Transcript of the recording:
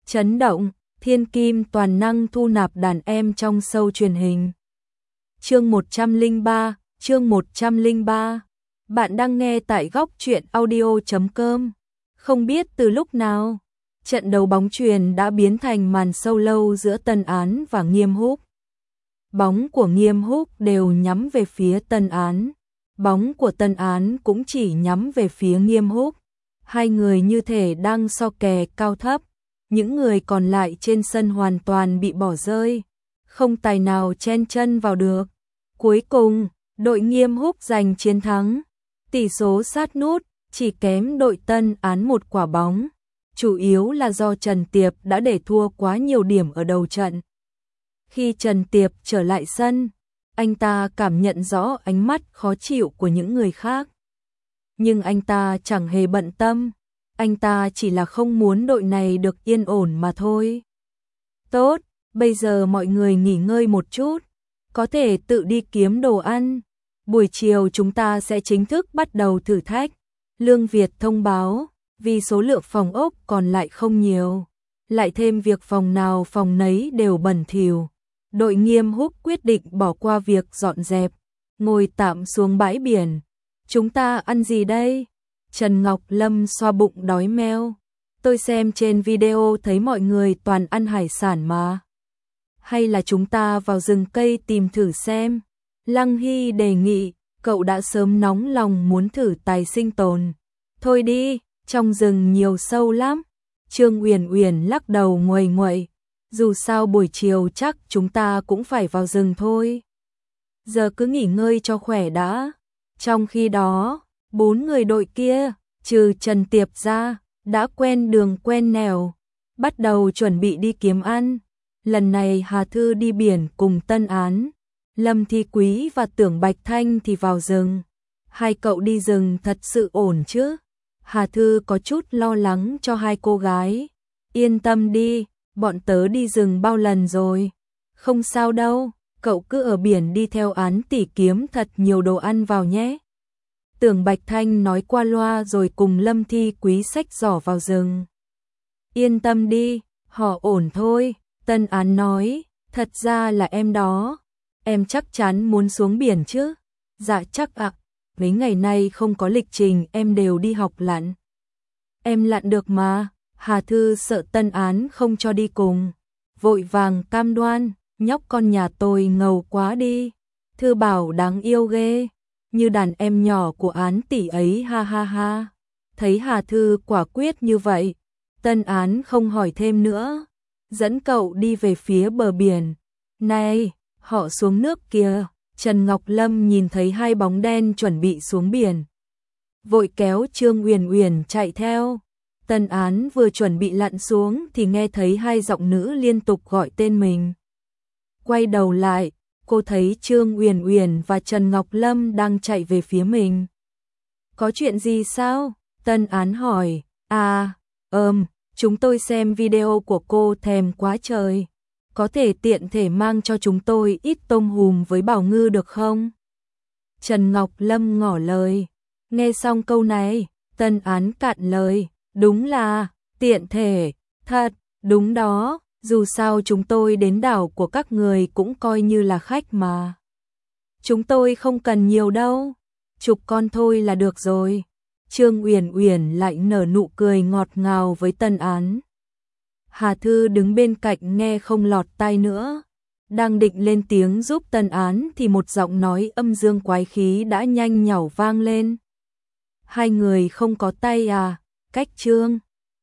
Chấn động, thiên kim toàn năng thu nạp đàn em trong show truyền hình. Chương 103, chương 103. Bạn đang nghe tại góc truyện audio.com. Không biết từ lúc nào, trận đấu bóng chuyền đã biến thành màn show lâu giữa Tân Án và Nghiêm Húc. Bóng của Nghiêm Húc đều nhắm về phía Tân Án, bóng của Tân Án cũng chỉ nhắm về phía Nghiêm Húc. Hai người như thể đang so kè cao thấp, những người còn lại trên sân hoàn toàn bị bỏ rơi, không tài nào chen chân vào được. Cuối cùng, đội Nghiêm Húc giành chiến thắng, tỷ số sát nút, chỉ kém đội Tân Án một quả bóng, chủ yếu là do Trần Tiệp đã để thua quá nhiều điểm ở đầu trận. Khi Trần Tiệp trở lại sân, anh ta cảm nhận rõ ánh mắt khó chịu của những người khác. Nhưng anh ta chẳng hề bận tâm, anh ta chỉ là không muốn đội này được yên ổn mà thôi. Tốt, bây giờ mọi người nghỉ ngơi một chút, có thể tự đi kiếm đồ ăn. Buổi chiều chúng ta sẽ chính thức bắt đầu thử thách. Lương Việt thông báo, vì số lượng phòng ốc còn lại không nhiều, lại thêm việc phòng nào phòng nấy đều bẩn thỉu. Đội Nghiêm Húc quyết định bỏ qua việc dọn dẹp, ngồi tạm xuống bãi biển. Chúng ta ăn gì đây? Trần Ngọc Lâm xoa bụng đói meo. Tôi xem trên video thấy mọi người toàn ăn hải sản mà. Hay là chúng ta vào rừng cây tìm thử xem? Lăng Hy đề nghị, cậu đã sớm nóng lòng muốn thử tài sinh tồn. Thôi đi, trong rừng nhiều sâu lắm. Trương Uyển Uyển lắc đầu nguầy nguậy. Dù sao buổi chiều chắc chúng ta cũng phải vào rừng thôi. Giờ cứ nghỉ ngơi cho khỏe đã. Trong khi đó, 4 người đội kia, trừ Trần Tiệp ra, đã quen đường quen nẻo, bắt đầu chuẩn bị đi kiếm ăn. Lần này Hà Thư đi biển cùng Tân Án, Lâm Thi Quý và Tưởng Bạch Thanh thì vào rừng. Hai cậu đi rừng thật sự ổn chứ? Hà Thư có chút lo lắng cho hai cô gái. Yên tâm đi, bọn tớ đi rừng bao lần rồi. Không sao đâu, cậu cứ ở biển đi theo Án tỷ kiếm thật nhiều đồ ăn vào nhé. Tưởng Bạch Thanh nói qua loa rồi cùng Lâm Thi Quý xách giỏ vào rừng. Yên tâm đi, họ ổn thôi. Tân Án nói, thật ra là em đó. Em chắc chắn muốn xuống biển chứ? Dạ chắc ạ. Mấy ngày nay không có lịch trình em đều đi học lặn. Em lặn được mà. Hà Thư sợ Tân Án không cho đi cùng, vội vàng cam đoan, nhóc con nhà tôi ngầu quá đi. Thư bảo đáng yêu ghê, như đàn em nhỏ của Án tỷ ấy ha ha ha. Thấy Hà Thư quả quyết như vậy, Tân Án không hỏi thêm nữa, dẫn cậu đi về phía bờ biển. Này, họ xuống nước kìa. Trần Ngọc Lâm nhìn thấy hai bóng đen chuẩn bị xuống biển, vội kéo Trương Uyển Uyển chạy theo. Tân Án vừa chuẩn bị lặn xuống thì nghe thấy hai giọng nữ liên tục gọi tên mình. Quay đầu lại, cô thấy Trương Uyển Uyển và Trần Ngọc Lâm đang chạy về phía mình. Có chuyện gì sao? Tân Án hỏi. Chúng tôi xem video của cô thèm quá trời. Có thể tiện thể mang cho chúng tôi ít tôm hùm với bảo ngư được không? Trần Ngọc Lâm ngỏ lời. Nghe xong câu này, Tân Án cạn lời. Đúng là, tiện thể, thật, đúng đó, dù sao chúng tôi đến đảo của các người cũng coi như là khách mà. Chúng tôi không cần nhiều đâu, chục con thôi là được rồi. Trương Uyển Uyển lại nở nụ cười ngọt ngào với Tân Án. Hà Thư đứng bên cạnh nghe không lọt tai nữa, đang định lên tiếng giúp Tân Án thì một giọng nói âm dương quái khí đã nhanh nhảu vang lên. Hai người không có tay à? Cách Trương